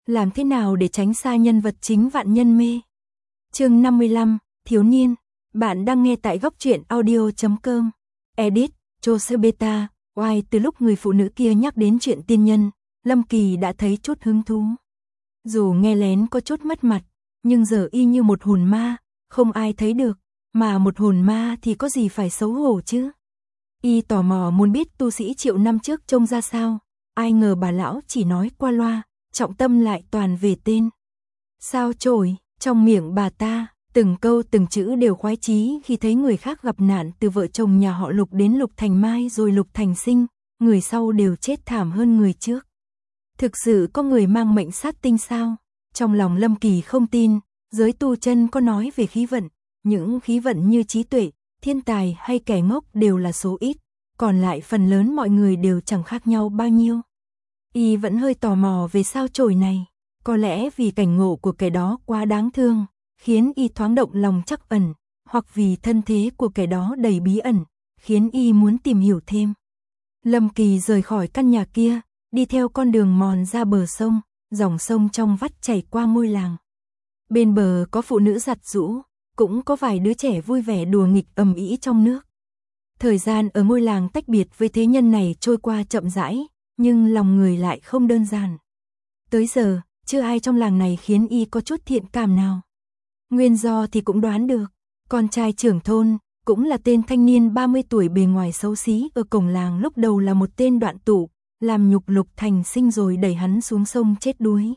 Làm thế nào để tránh xa nhân vật chính vạn nhân mê? Chương 55, thiếu niên. Bạn đang nghe tại góc truyện audio.com. Edit, Joseph Beta, White. Từ lúc người phụ nữ kia nhắc đến chuyện tiên nhân, Lâm Kỳ đã thấy chút hứng thú. Dù nghe lén có chút mất mặt, nhưng giờ y như một hồn ma, không ai thấy được, mà một hồn ma thì có gì phải xấu hổ chứ. Y tò mò muốn biết tu sĩ triệu năm trước trông ra sao, ai ngờ bà lão chỉ nói qua loa, trọng tâm lại toàn về tên. Sao chổi, trong miệng bà ta, từng câu từng chữ đều khoái chí khi thấy người khác gặp nạn, từ vợ chồng nhà họ Lục đến Lục Thành Mai rồi Lục Thành Sinh, người sau đều chết thảm hơn người trước. Thực sự có người mang mệnh sát tinh sao? Trong lòng Lâm Kỳ không tin, giới tu chân có nói về khí vận, những khí vận như trí tuệ, thiên tài hay kẻ ngốc đều là số ít, còn lại phần lớn mọi người đều chẳng khác nhau bao nhiêu. Y vẫn hơi tò mò về sao chổi này, có lẽ vì cảnh ngộ của kẻ đó quá đáng thương, khiến y thoáng động lòng trắc ẩn, hoặc vì thân thế của kẻ đó đầy bí ẩn, khiến y muốn tìm hiểu thêm. Lâm Kỳ rời khỏi căn nhà kia, đi theo con đường mòn ra bờ sông, dòng sông trong vắt chảy qua ngôi làng. Bên bờ có phụ nữ giặt giũ, cũng có vài đứa trẻ vui vẻ đùa nghịch ầm ĩ trong nước. Thời gian ở ngôi làng tách biệt với thế nhân này trôi qua chậm rãi, nhưng lòng người lại không đơn giản. Tới giờ, chưa ai trong làng này khiến y có chút thiện cảm nào. Nguyên do thì cũng đoán được, con trai trưởng thôn, cũng là tên thanh niên 30 tuổi bề ngoài xấu xí ở cổng làng lúc đầu là một tên đoạn tụ, làm nhục Lục Thành Sinh rồi đẩy hắn xuống sông chết đuối.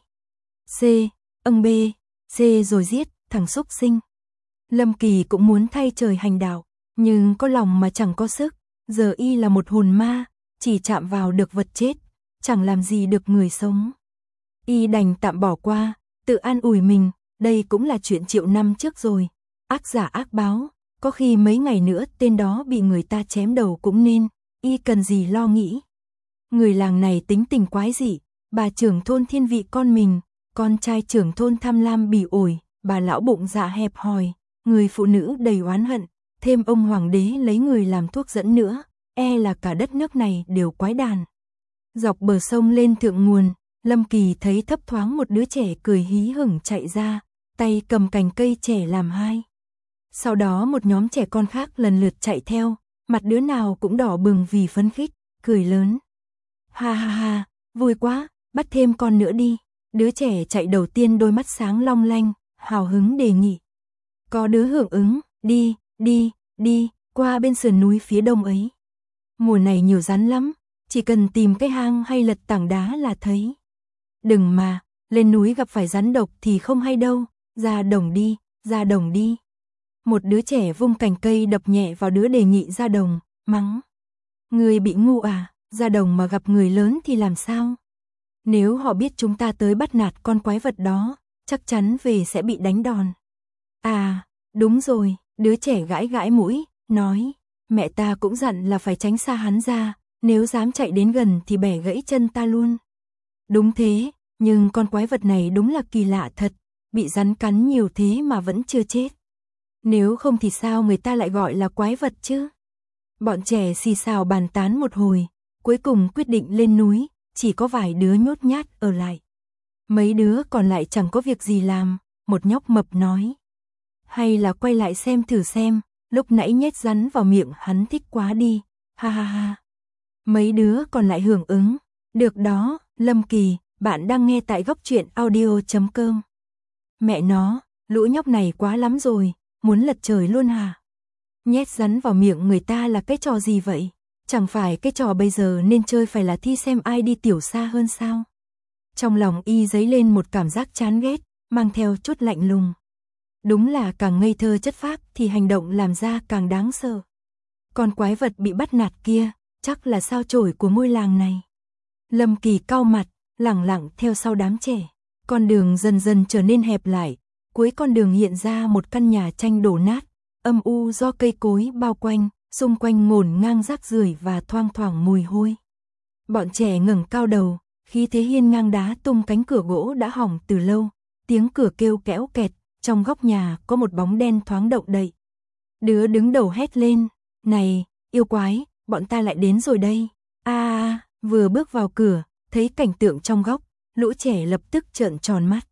B, C rồi giết, thằng xúc sinh. Lâm Kỳ cũng muốn thay trời hành đạo, nhưng có lòng mà chẳng có sức, giờ y là một hồn ma, chỉ chạm vào được vật chết, chẳng làm gì được người sống. Y đành tạm bỏ qua, tự an ủi mình, đây cũng là chuyện triệu năm trước rồi, ác giả ác báo, có khi mấy ngày nữa tên đó bị người ta chém đầu cũng nên, y cần gì lo nghĩ. Người làng này tính tình quái dị, bà trưởng thôn thiên vị con mình, con trai trưởng thôn tham lam bỉ ổi, bà lão bụng dạ hẹp hòi, người phụ nữ đầy oán hận, thêm ông hoàng đế lấy người làm thuốc dẫn nữa, e là cả đất nước này đều quái đàn. Dọc bờ sông lên thượng nguồn, Lâm Kỳ thấy thấp thoáng một đứa trẻ cười hí hửng chạy ra, tay cầm cành cây trẻ làm hai. Sau đó một nhóm trẻ con khác lần lượt chạy theo, mặt đứa nào cũng đỏ bừng vì phấn khích, cười lớn. Ha ha ha, vui quá, bắt thêm con nữa đi. Đứa trẻ chạy đầu tiên đôi mắt sáng long lanh, hào hứng đề nghị. Có đứa hưởng ứng, đi, qua bên sườn núi phía đông ấy. Mùa này nhiều rắn lắm, chỉ cần tìm cái hang hay lật tảng đá là thấy. Đừng mà, lên núi gặp phải rắn độc thì không hay đâu, ra đồng đi. Một đứa trẻ vung cành cây đập nhẹ vào đứa đề nghị ra đồng, mắng. Người bị ngu à, ra đồng mà gặp người lớn thì làm sao? Nếu họ biết chúng ta tới bắt nạt con quái vật đó, chắc chắn về sẽ bị đánh đòn. À, đúng rồi, đứa trẻ gãi gãi mũi, nói, mẹ ta cũng dặn là phải tránh xa hắn ra, nếu dám chạy đến gần thì bẻ gãy chân ta luôn. Đúng thế, nhưng con quái vật này đúng là kỳ lạ thật, bị rắn cắn nhiều thế mà vẫn chưa chết. Nếu không thì sao người ta lại gọi là quái vật chứ? Bọn trẻ xì xào bàn tán một hồi, cuối cùng quyết định lên núi, chỉ có vài đứa nhút nhát ở lại. Mấy đứa còn lại chẳng có việc gì làm, một nhóc mập nói. Hay là quay lại thử xem, lúc nãy nhét rắn vào miệng hắn thích quá đi, ha ha ha. Mấy đứa còn lại hưởng ứng, được đó, Lâm Kỳ, bạn đang nghe tại góc truyện audio.com. Mẹ nó, lũ nhóc này quá lắm rồi, muốn lật trời luôn hả? Nhét rắn vào miệng người ta là cái trò gì vậy? Chẳng phải cái trò bây giờ nên chơi phải là thi xem ai đi tiểu xa hơn sao? Trong lòng y dấy lên một cảm giác chán ghét, mang theo chút lạnh lùng. Đúng là càng ngây thơ chất phác thì hành động làm ra càng đáng sợ. Con quái vật bị bắt nạt kia, chắc là sao chổi của ngôi làng này. Lâm Kỳ cau mặt, lẳng lặng theo sau đám trẻ. Con đường dần dần trở nên hẹp lại, cuối con đường hiện ra một căn nhà tranh đổ nát, âm u do cây cối bao quanh, xung quanh ngổn ngang rác rưởi và thoang thoảng mùi hôi. Bọn trẻ ngẩng cao đầu, khí thế hiên ngang đá tung cánh cửa gỗ đã hỏng từ lâu, tiếng cửa kêu kéo kẹt, trong góc nhà có một bóng đen thoáng động đậy. Đứa đứng đầu hét lên, này, yêu quái, bọn ta lại đến rồi đây. Vừa bước vào cửa, thấy cảnh tượng trong góc, lũ trẻ lập tức trợn tròn mắt.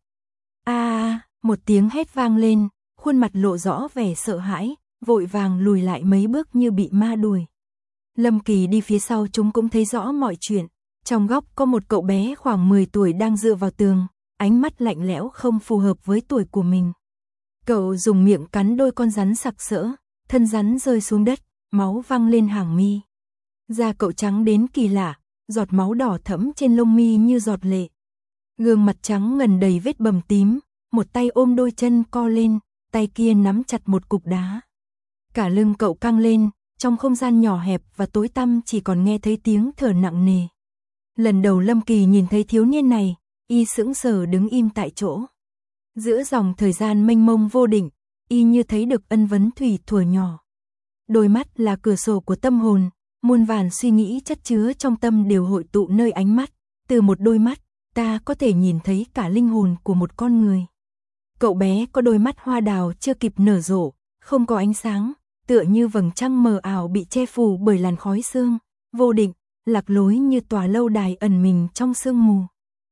Một tiếng hét vang lên, khuôn mặt lộ rõ vẻ sợ hãi, vội vàng lùi lại mấy bước như bị ma đuổi. Lâm Kỳ đi phía sau chúng cũng thấy rõ mọi chuyện. Trong góc có một cậu bé khoảng 10 tuổi đang dựa vào tường, ánh mắt lạnh lẽo không phù hợp với tuổi của mình. Cậu dùng miệng cắn đôi con rắn sặc sỡ, thân rắn rơi xuống đất, máu văng lên hàng mi. Da cậu trắng đến kỳ lạ, giọt máu đỏ thẫm trên lông mi như giọt lệ. Gương mặt trắng ngần đầy vết bầm tím, một tay ôm đôi chân co lên, tay kia nắm chặt một cục đá. Cả lưng cậu căng lên, trong không gian nhỏ hẹp và tối tăm chỉ còn nghe thấy tiếng thở nặng nề. Lần đầu Lâm Kỳ nhìn thấy thiếu niên này, y sững sờ đứng im tại chỗ. Giữa dòng thời gian mênh mông vô định, y như thấy được Ân Vấn Thủy thuở nhỏ. Đôi mắt là cửa sổ của tâm hồn, muôn vàn suy nghĩ chất chứa trong tâm đều hội tụ nơi ánh mắt. Từ một đôi mắt, ta có thể nhìn thấy cả linh hồn của một con người. Cậu bé có đôi mắt hoa đào chưa kịp nở rộ, không có ánh sáng, tựa như vầng trăng mờ ảo bị che phủ bởi làn khói sương, vô định, lạc lối như tòa lâu đài ẩn mình trong sương mù.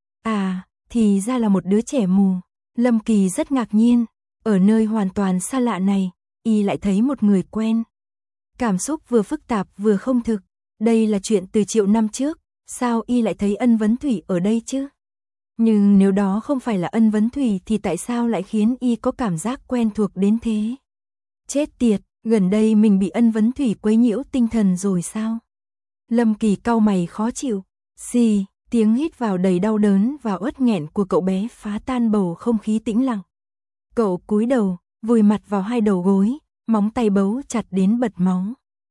Thì ra là một đứa trẻ mù. Lâm Kỳ rất ngạc nhiên, ở nơi hoàn toàn xa lạ này, y lại thấy một người quen. Cảm xúc vừa phức tạp vừa không thực, đây là chuyện từ triệu năm trước, sao y lại thấy Ân Vấn Thủy ở đây chứ? Nhưng nếu đó không phải là Ân Vấn Thủy thì tại sao lại khiến y có cảm giác quen thuộc đến thế? Chết tiệt, gần đây mình bị Ân Vấn Thủy quấy nhiễu tinh thần rồi sao? Lâm Kỳ cau mày khó chịu. Xì, tiếng hít vào đầy đau đớn và uất nghẹn của cậu bé phá tan bầu không khí tĩnh lặng. Cậu cúi đầu, vùi mặt vào hai đầu gối, móng tay bấu chặt đến bật máu.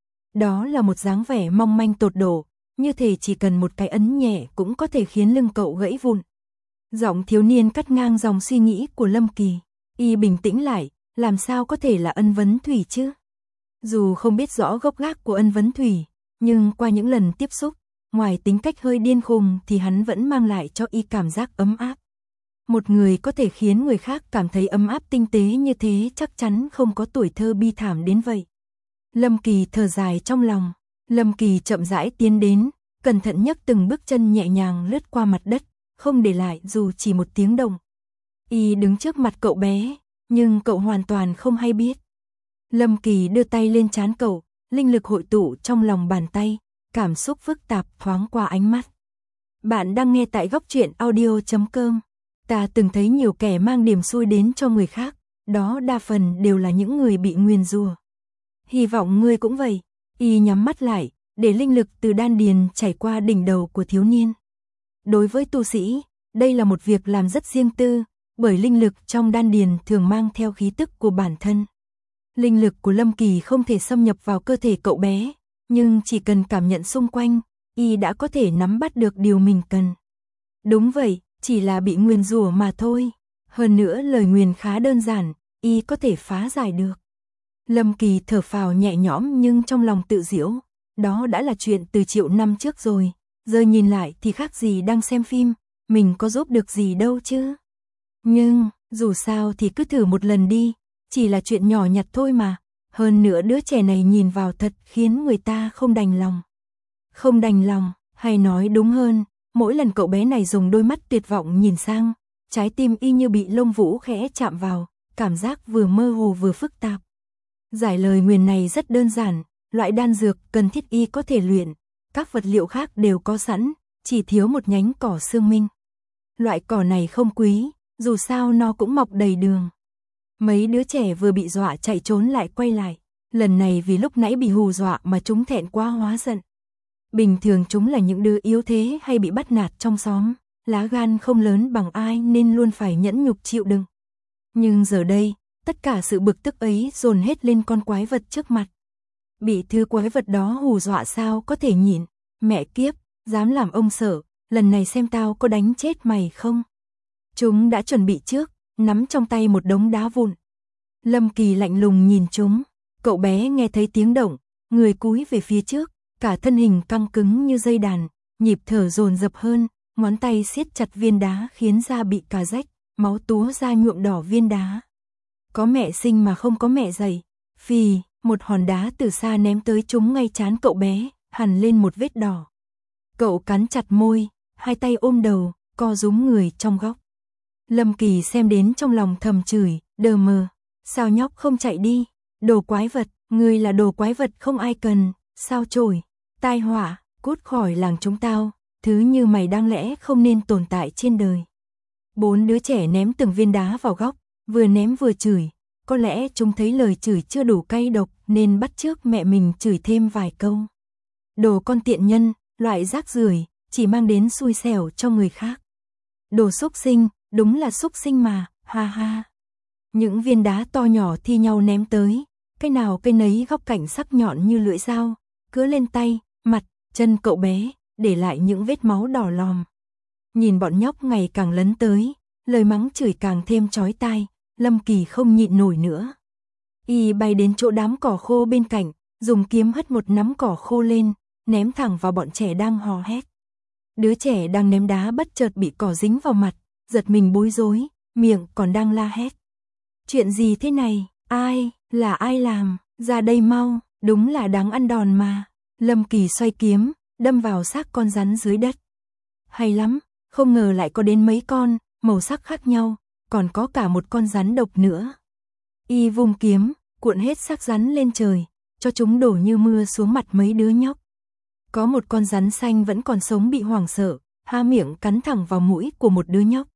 Đó là một dáng vẻ mong manh tột độ, như thể chỉ cần một cái ấn nhẹ cũng có thể khiến lưng cậu gãy vụn. Giọng thiếu niên cắt ngang dòng suy nghĩ của Lâm Kỳ. Y bình tĩnh lại, làm sao có thể là Ân Vấn Thủy chứ? Dù không biết rõ gốc gác của Ân Vấn Thủy, nhưng qua những lần tiếp xúc, ngoài tính cách hơi điên khùng thì hắn vẫn mang lại cho y cảm giác ấm áp. Một người có thể khiến người khác cảm thấy ấm áp tinh tế như thế chắc chắn không có tuổi thơ bi thảm đến vậy. Lâm Kỳ thở dài trong lòng. Lâm Kỳ chậm rãi tiến đến, cẩn thận nhấc từng bước chân nhẹ nhàng lướt qua mặt đất, không để lại dù chỉ một tiếng động. Y đứng trước mặt cậu bé, nhưng cậu hoàn toàn không hay biết. Lâm Kỳ đưa tay lên trán cậu, linh lực hội tụ trong lòng bàn tay, cảm xúc phức tạp thoáng qua ánh mắt. Bạn đang nghe tại góc truyện audio.com. Ta từng thấy nhiều kẻ mang điểm xui đến cho người khác, đó đa phần đều là những người bị nguyền rủa. Hy vọng ngươi cũng vậy. Y nhắm mắt lại, để linh lực từ đan điền chảy qua đỉnh đầu của thiếu niên. Đối với tu sĩ, đây là một việc làm rất riêng tư, bởi linh lực trong đan điền thường mang theo khí tức của bản thân. Linh lực của Lâm Kỳ không thể xâm nhập vào cơ thể cậu bé, nhưng chỉ cần cảm nhận xung quanh, y đã có thể nắm bắt được điều mình cần. Đúng vậy, chỉ là bị nguyền rủa mà thôi. Hơn nữa lời nguyền khá đơn giản, y có thể phá giải được. Lâm Kỳ thở phào nhẹ nhõm nhưng trong lòng tự giễu, đó đã là chuyện từ triệu năm trước rồi, giờ nhìn lại thì khác gì đang xem phim, mình có giúp được gì đâu chứ. Nhưng, dù sao thì cứ thử một lần đi, chỉ là chuyện nhỏ nhặt thôi mà, hơn nữa đứa trẻ này nhìn vào thật khiến người ta không đành lòng. Không đành lòng, hay nói đúng hơn, mỗi lần cậu bé này dùng đôi mắt tuyệt vọng nhìn sang, trái tim y như bị lông vũ khẽ chạm vào, cảm giác vừa mơ hồ vừa phức tạp. Giải lời nguyền này rất đơn giản, loại đan dược cần thiết y có thể luyện, các vật liệu khác đều có sẵn, chỉ thiếu một nhánh cỏ xương minh. Loại cỏ này không quý, dù sao nó cũng mọc đầy đường. Mấy đứa trẻ vừa bị dọa chạy trốn lại quay lại, lần này vì lúc nãy bị hù dọa mà chúng thẹn quá hóa giận. Bình thường chúng là những đứa yếu thế hay bị bắt nạt trong xóm, lá gan không lớn bằng ai nên luôn phải nhẫn nhục chịu đựng. Nhưng giờ đây, tất cả sự bực tức ấy dồn hết lên con quái vật trước mặt. Bị thứ quái vật đó hù dọa sao có thể nhịn, mẹ kiếp, dám làm ông sợ, lần này xem tao có đánh chết mày không. Chúng đã chuẩn bị trước, nắm trong tay một đống đá vụn. Lâm Kỳ lạnh lùng nhìn chúng, cậu bé nghe thấy tiếng động, người cúi về phía trước, cả thân hình căng cứng như dây đàn, nhịp thở dồn dập hơn, ngón tay siết chặt viên đá khiến da bị cà rách, máu túa ra nhuộm đỏ viên đá. Có mẹ sinh mà không có mẹ dạy. Phì, một hòn đá từ xa ném tới trúng ngay trán cậu bé, hằn lên một vết đỏ. Cậu cắn chặt môi, hai tay ôm đầu, co rúm người trong góc. Lâm Kỳ xem đến trong lòng thầm chửi, đờ mờ, sao nhóc không chạy đi, đồ quái vật, ngươi là đồ quái vật không ai cần, sao chổi, tai họa, cút khỏi làng chúng tao, thứ như mày đáng lẽ không nên tồn tại trên đời. 4 đứa trẻ ném từng viên đá vào góc, vừa ném vừa chửi, có lẽ chúng thấy lời chửi chưa đủ cay độc nên bắt chước mẹ mình chửi thêm vài câu. Đồ con tiện nhân, loại rác rưởi, chỉ mang đến xui xẻo cho người khác. Đồ xúc sinh, đúng là xúc sinh mà, ha ha. Những viên đá to nhỏ thi nhau ném tới, cái nào cái nấy góc cạnh sắc nhọn như lưỡi dao, cứa lên tay, mặt, chân cậu bé, để lại những vết máu đỏ lòm. Nhìn bọn nhóc ngày càng lấn tới, lời mắng chửi càng thêm chói tai, Lâm Kỳ không nhịn nổi nữa. Y bay đến chỗ đám cỏ khô bên cạnh, dùng kiếm hất một nắm cỏ khô lên, ném thẳng vào bọn trẻ đang hò hét. Đứa trẻ đang ném đá bất chợt bị cỏ dính vào mặt, giật mình bối rối, miệng còn đang la hét. Chuyện gì thế này, là ai làm, ra đây mau, đúng là đáng ăn đòn mà. Lâm Kỳ xoay kiếm, đâm vào xác con rắn dưới đất. Hay lắm, không ngờ lại có đến mấy con, màu sắc khác nhau, còn có cả một con rắn độc nữa. Y vung kiếm, cuộn hết xác rắn lên trời, cho chúng đổ như mưa xuống mặt mấy đứa nhóc. Có một con rắn xanh vẫn còn sống bị hoảng sợ, há miệng cắn thẳng vào mũi của một đứa nhóc.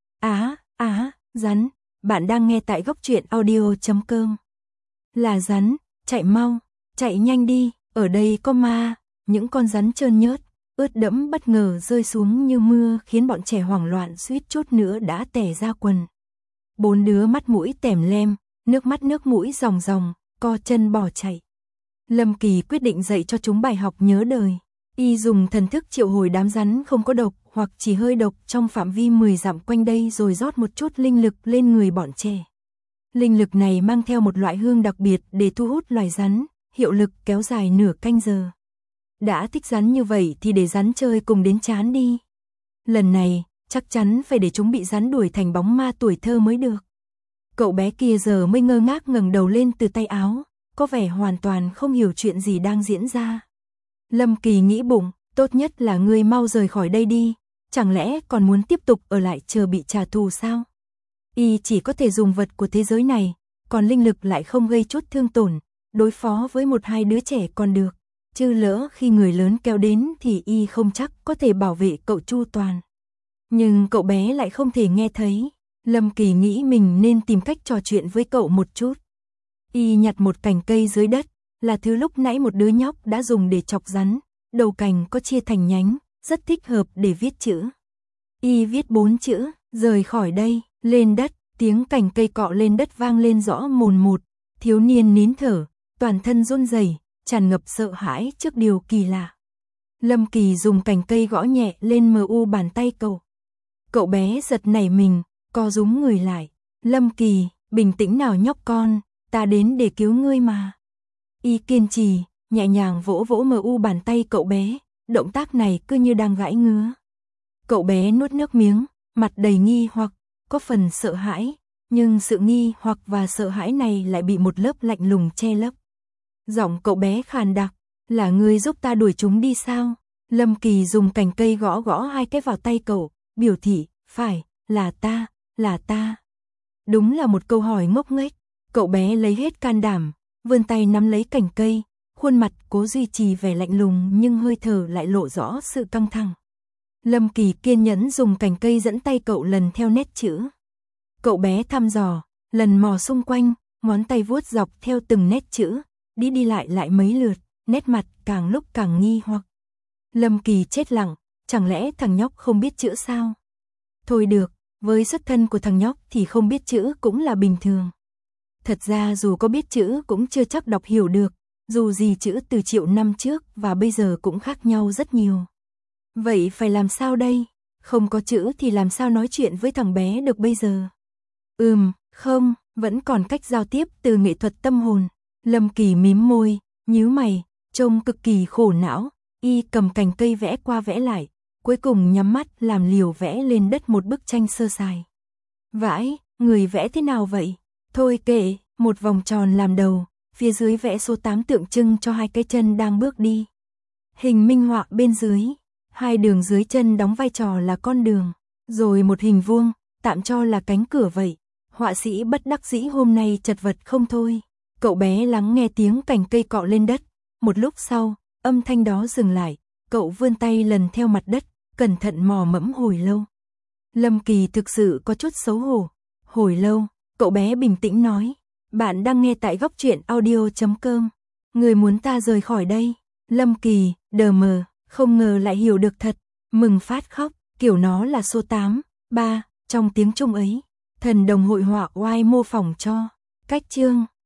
Rắn, bạn đang nghe tại góc truyện audio.com. Là rắn, chạy mau, chạy nhanh đi, ở đây có ma. Những con rắn trơn nhớt, ướt đẫm bất ngờ rơi xuống như mưa khiến bọn trẻ hoảng loạn suýt chút nữa đã tè ra quần. 4 đứa mắt mũi tèm lem, nước mắt nước mũi ròng ròng, co chân bỏ chạy. Lâm Kỳ quyết định dạy cho chúng bài học nhớ đời. Y dùng thần thức triệu hồi đám rắn không có độc hoặc chỉ hơi độc trong phạm vi 10 dặm quanh đây rồi rót một chút linh lực lên người bọn trẻ. Linh lực này mang theo một loại hương đặc biệt để thu hút loài rắn, hiệu lực kéo dài nửa canh giờ. Đã thích rắn như vậy thì để rắn chơi cùng đến chán đi. Lần này, chắc chắn phải để chúng bị rắn đuổi thành bóng ma tuổi thơ mới được. Cậu bé kia giờ mới ngơ ngác ngẩng đầu lên từ tay áo, có vẻ hoàn toàn không hiểu chuyện gì đang diễn ra. Lâm Kỳ nghĩ bụng, tốt nhất là ngươi mau rời khỏi đây đi, chẳng lẽ còn muốn tiếp tục ở lại chờ bị trả thù sao? Y chỉ có thể dùng vật của thế giới này, còn linh lực lại không gây chút thương tổn, đối phó với 1-2 đứa trẻ còn được, chứ lỡ khi người lớn kéo đến thì Y không chắc có thể bảo vệ cậu chu toàn. Nhưng cậu bé lại không thể nghe thấy, Lâm Kỳ nghĩ mình nên tìm cách trò chuyện với cậu một chút. Y nhặt một cành cây dưới đất, là thứ lúc nãy một đứa nhóc đã dùng để chọc rắn, đầu cành có chia thành nhánh, rất thích hợp để viết chữ. Y viết 4 chữ, rời khỏi đây, lên đất, tiếng cành cây cọ lên đất vang lên rõ mồn một, thiếu niên nín thở, toàn thân run rẩy, tràn ngập sợ hãi trước điều kỳ lạ. Lâm Kỳ dùng cành cây gõ nhẹ lên mu bàn tay cậu. Cậu bé giật nảy mình, co rúm người lại. Lâm Kỳ, bình tĩnh nào nhóc con, ta đến để cứu ngươi mà. Y kiên trì, nhẹ nhàng vỗ vỗ mu bàn tay cậu bé, động tác này cứ như đang gãi ngứa. Cậu bé nuốt nước miếng, mặt đầy nghi hoặc, có phần sợ hãi, nhưng sự nghi hoặc và sợ hãi này lại bị một lớp lạnh lùng che lấp. Giọng cậu bé khàn đặc, là ngươi giúp ta đuổi chúng đi sao? Lâm Kỳ dùng cành cây gõ gõ 2 cái vào tay cậu, biểu thị, phải, là ta. Đúng là một câu hỏi ngốc nghếch, cậu bé lấy hết can đảm, vươn tay nắm lấy cành cây, khuôn mặt cố duy trì vẻ lạnh lùng nhưng hơi thở lại lộ rõ sự căng thẳng. Lâm Kỳ kiên nhẫn dùng cành cây dẫn tay cậu lần theo nét chữ. Cậu bé thăm dò, lần mò xung quanh, ngón tay vuốt dọc theo từng nét chữ, đi lại mấy lượt, nét mặt càng lúc càng nghi hoặc. Lâm Kỳ chết lặng, chẳng lẽ thằng nhóc không biết chữ sao? Thôi được, với xuất thân của thằng nhóc thì không biết chữ cũng là bình thường. Thật ra dù có biết chữ cũng chưa chắc đọc hiểu được, dù gì chữ từ triệu năm trước và bây giờ cũng khác nhau rất nhiều. Vậy phải làm sao đây? Không có chữ thì làm sao nói chuyện với thằng bé được bây giờ? Không, vẫn còn cách giao tiếp từ nghệ thuật tâm hồn. Lâm Kỳ mím môi, nhíu mày, trông cực kỳ khổ não. Y cầm cành cây vẽ qua vẽ lại, cuối cùng nhắm mắt làm liều vẽ lên đất một bức tranh sơ sài. Vãi, người vẽ thế nào vậy? Thôi kệ, một vòng tròn làm đầu, phía dưới vẽ số 8 tượng trưng cho 2 cái chân đang bước đi. Hình minh họa bên dưới, 2 đường dưới chân đóng vai trò là con đường. Rồi một hình vuông, tạm cho là cánh cửa vậy. Họa sĩ bất đắc dĩ hôm nay chật vật không thôi. Cậu bé lắng nghe tiếng cành cây cọ lên đất. Một lúc sau, âm thanh đó dừng lại. Cậu vươn tay lần theo mặt đất, cẩn thận mò mẫm hồi lâu. Lâm Kỳ thực sự có chút xấu hổ. Hồi lâu, cậu bé bình tĩnh nói. Bạn đang nghe tại góc truyện audio.com. Người muốn ta rời khỏi đây. Lâm Kỳ, đờ mờ, không ngờ lại hiểu được thật. Mừng phát khóc, kiểu nó là số 8, 3, trong tiếng Trung ấy. Thần đồng hội họa oai mô phỏng cho. Cách chương